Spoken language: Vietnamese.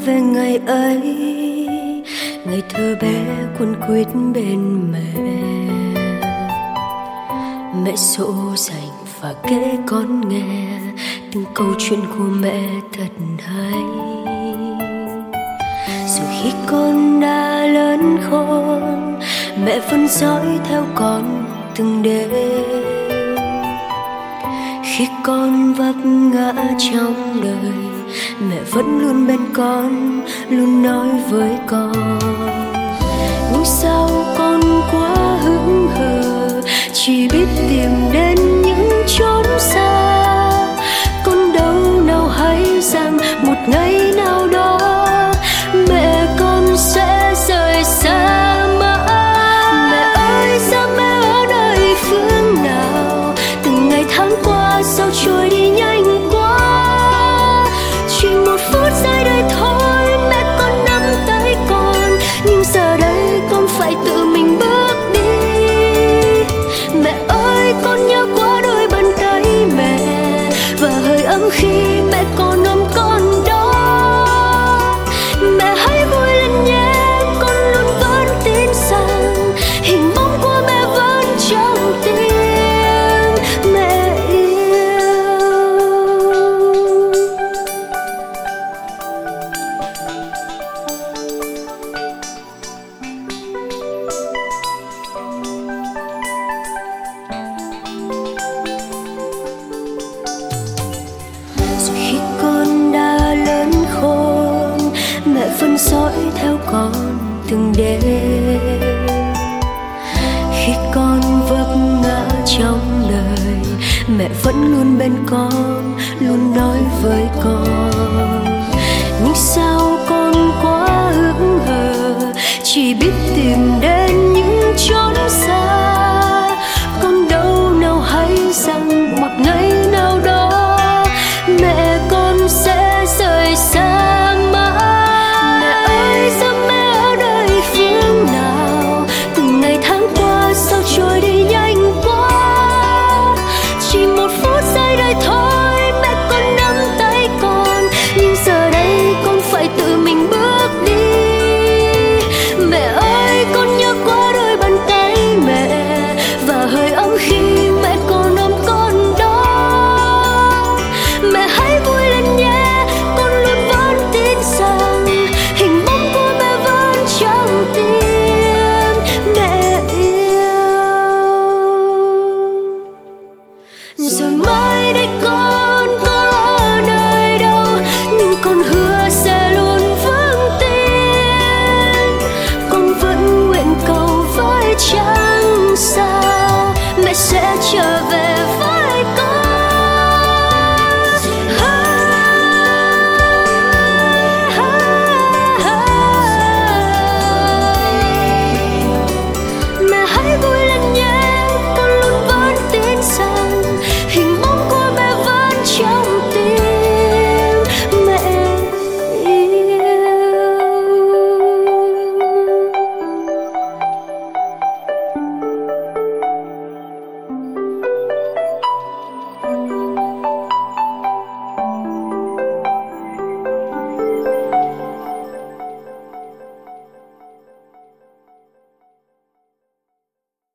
về ngày ấy, ngày thơ bé quấn quýt bên mẹ. Mẹ dỗ dành và kể con nghe từng câu chuyện của mẹ thật hay. Rồi khi con đã lớn khôn, mẹ vẫn dõi theo con từng đêm. Khi con vấp ngã trong đời, mẹ vẫn luôn bên con, luôn nói với con. Nhưng sao con quá hững hờ, chỉ biết tìm đến những chốn xa. Con đâu nào hay rằng một ngày nào đó mẹ con sẽ rời xa mãi. Mẹ ơi sao mẹ ở nơi phương nào, từng ngày tháng qua sao trôi đi nhanh quá. Chỉ một phút giây đây thôi mẹ con nắm tay con, nhưng giờ đây con phải tự mình bước đi. Mẹ ơi con nhớ quá đôi bàn tay mẹ, và hơi ấm khi mẹ còn ôm con đó. Mẹ hãy vui lên nhé, con luôn vẫn tin rằng hình bóng của mẹ vẫn trong tim mẹ yêu. Rồi khi con đã lớn khôn, mẹ vẫn dõi theo con từng đêm. Khi con vấp ngã trong đời, mẹ vẫn luôn bên con, luôn nói với con. Nhưng sao con quá hững hờ, chỉ biết tìm đến những chốn xa. Con đâu nào hay rằng một ngày nào đó mẹ con sẽ rời xa mãi. Mẹ ơi sao mẹ ở nơi phương nào, từng ngày tháng qua sao trôi đi nhanh quá. Chỉ một phút giây đây thôi mẹ con nắm tay con, nhưng giờ đây con phải tự mình bước đi. Mẹ ơi con nhớ quá đôi bàn tay mẹ, và hơi ấm khi mẹ còn ôm con đó. Mẹ hãy vui lên nhé, con luôn vẫn tin rằng hình bóng của mẹ vẫn trong tim mẹ yêu. Rồi mai đây con